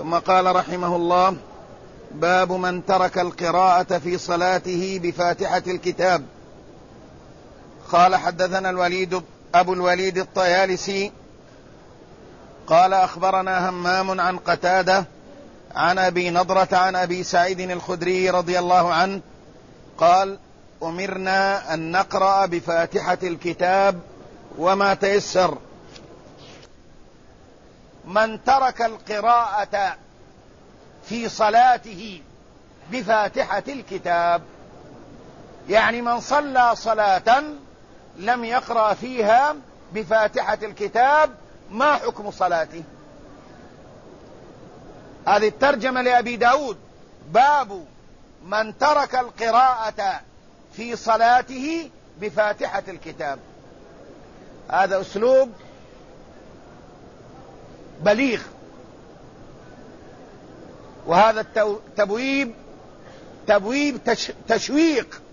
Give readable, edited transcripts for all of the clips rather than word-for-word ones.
ثم قال رحمه الله: باب من ترك القراءة في صلاته بفاتحة الكتاب. قال: حدثنا أبو الوليد الطيالسي قال: أخبرنا همام عن قتادة عن أبي نضرة عن أبي سعيد الخدري رضي الله عنه قال: أمرنا أن نقرأ بفاتحة الكتاب وما تيسر. من ترك القراءة في صلاته بفاتحة الكتاب، يعني من صلى صلاة لم يقرأ فيها بفاتحة الكتاب، ما حكم صلاته؟ هذه الترجمة لأبي داود: باب من ترك القراءة في صلاته بفاتحة الكتاب. هذا أسلوب بليغ، وهذا تبويب تشويق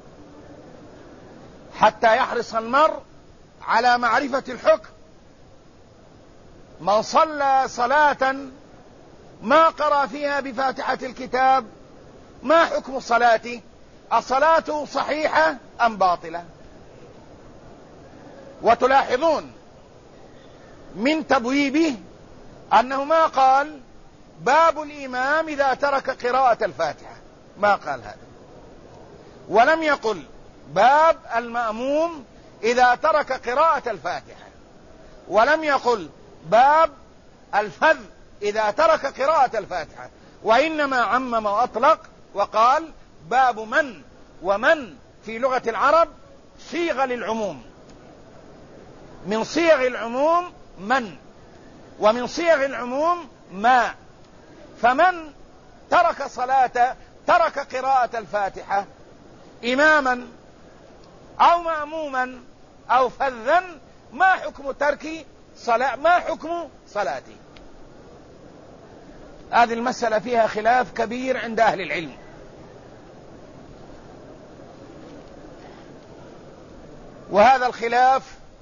حتى يحرص المرء على معرفة الحكم. من صلى صلاة ما قرأ فيها بفاتحة الكتاب، ما حكم صلاته؟ الصلاة صحيحة أم باطلة؟ وتلاحظون من تبويبه أنه ما قال باب الإمام إذا ترك قراءة الفاتحة، ما قال هذا، ولم يقل باب المأموم إذا ترك قراءة الفاتحة، ولم يقل باب الفذ إذا ترك قراءة الفاتحة، وإنما عمم وأطلق وقال باب من، ومن في لغة العرب صيغة للعموم، من صيغ العموم من، ومن صيغ العموم ما. فمن ترك قراءة الفاتحة إماما أو مأموما أو فذا، ما حكم ما حكم صلاته؟ هذه المسألة فيها خلاف كبير عند أهل العلم، وهذا الخلاف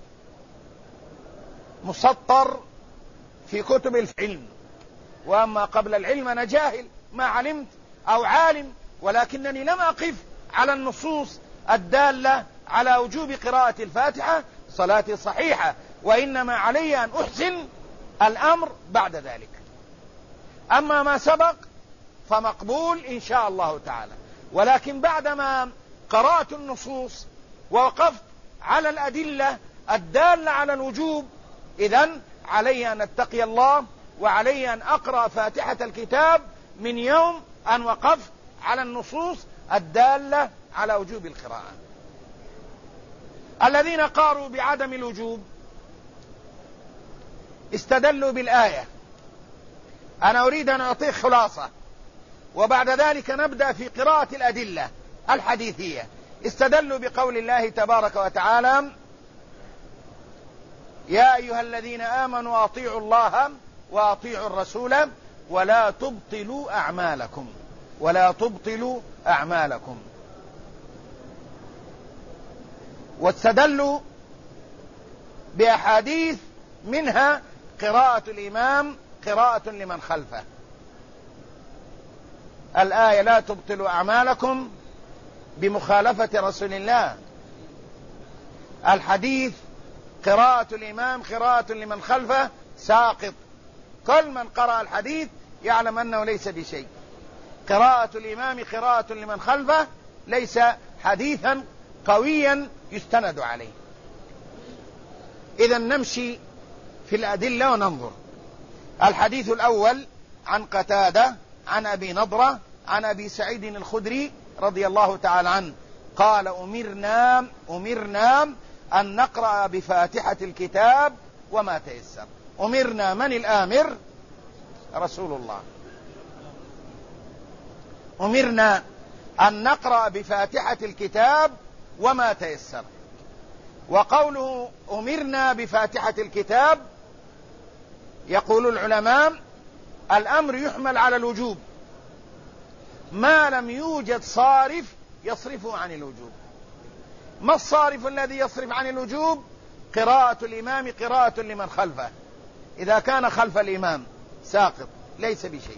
مسطر في كتب العلم. وأما قبل العلم أنا جاهل، ما علمت أو عالم، ولكنني لم أقف على النصوص الدالة على وجوب قراءة الفاتحة، صلاتي صحيحة، وإنما علي أن أحسن الأمر بعد ذلك. أما ما سبق فمقبول إن شاء الله تعالى، ولكن بعدما قرأت النصوص ووقفت على الأدلة الدالة على الوجوب، إذن علي أن أتقي الله، وعلي أن أقرأ فاتحة الكتاب من يوم أن وقفت على النصوص الدالة على وجوب القراءة. الذين قالوا بعدم الوجوب استدلوا بالآية. أنا أريد أن أعطيك خلاصة، وبعد ذلك نبدأ في قراءة الأدلة الحديثية. استدلوا بقول الله تبارك وتعالى: يا أيها الذين آمنوا أطيعوا الله وأطيعوا الرسول ولا تبطلوا أعمالكم، ولا تبطلوا أعمالكم. واستدلوا بأحاديث منها قراءة الإمام قراءة لمن خلفه. الآية لا تبطلوا أعمالكم بمخالفة رسول الله، الحديث قراءة الإمام قراءة لمن خلفه ساقط. كل من قرأ الحديث يعلم أنه ليس بشيء. قراءة الإمام قراءة لمن خلفه ليس حديثا قويا يستند عليه. إذن نمشي في الأدلة وننظر. الحديث الأول عن قتادة عن أبي نضرة عن أبي سعيد الخدري رضي الله تعالى عنه قال: أمرنا أن نقرأ بفاتحة الكتاب وما تيسر. أمرنا، من الآمر؟ رسول الله. أمرنا أن نقرأ بفاتحة الكتاب وما تيسر. وقوله أمرنا بفاتحة الكتاب، يقول العلماء الأمر يحمل على الوجوب ما لم يوجد صارف يصرفه عن الوجوب. ما الصارف الذي يصرف عن الوجوب؟ قراءة الإمام قراءة لمن خلفه. إذا كان خلف الإمام ساقط، ليس بشيء.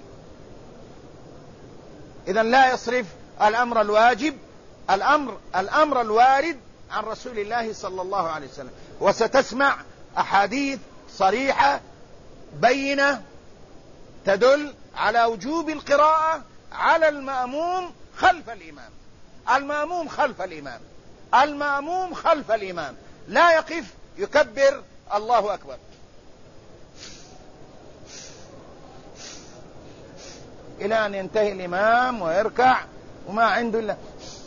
إذن لا يصرف الأمر الواجب الأمر الوارد عن رسول الله صلى الله عليه وسلم. وستسمع أحاديث صريحة بينة تدل على وجوب القراءة على المأموم خلف الإمام. المأموم خلف الإمام لا يقف يكبر الله أكبر إلى أن ينتهي الإمام ويركع وما عنده إلا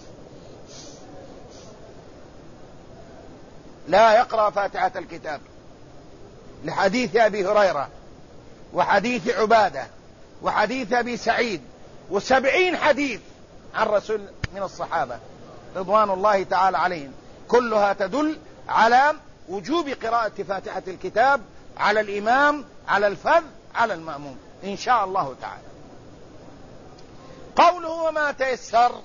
لا يقرأ فاتحة الكتاب، لحديث أبي هريرة وحديث عبادة وحديث أبي سعيد و70 حديث عن رسول من الصحابة رضوان الله تعالى عليهم، كلها تدل على وجوب قراءة فاتحة الكتاب على الإمام، على الفذ، على المأموم إن شاء الله تعالى. قوله وما تيسر،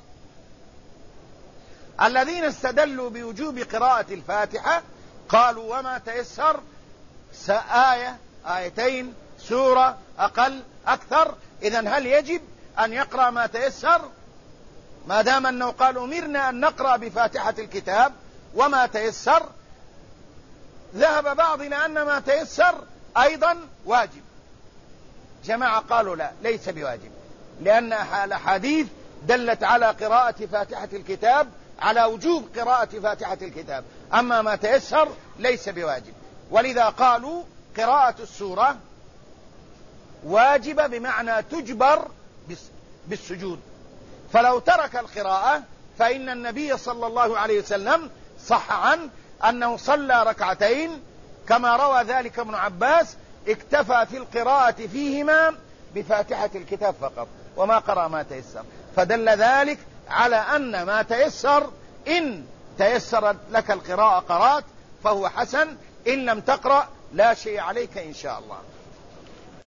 الذين استدلوا بوجوب قراءة الفاتحة قالوا وما تيسر آية، آيتين، سورة، أقل، أكثر. إذن هل يجب أن يقرأ ما تيسر؟ ما دام أنه قال أمرنا أن نقرأ بفاتحة الكتاب وما تيسر، ذهب بعض إلى أن ما تيسر أيضا واجب. جماعة قالوا لا، ليس بواجب، لأن الأحاديث دلت على قراءة فاتحة الكتاب، على وجوب قراءة فاتحة الكتاب، أما ما تيسر ليس بواجب. ولذا قالوا قراءة السورة واجبة بمعنى تجبر بالسجود، فلو ترك القراءة فإن النبي صلى الله عليه وسلم صح عنه أنه صلى ركعتين كما روى ذلك ابن عباس، اكتفى في القراءة فيهما بفاتحة الكتاب فقط وما قرأ ما تيسر، فدل ذلك على أن ما تيسر إن تيسر لك القراءة قرأت فهو حسن، إن لم تقرأ لا شيء عليك إن شاء الله.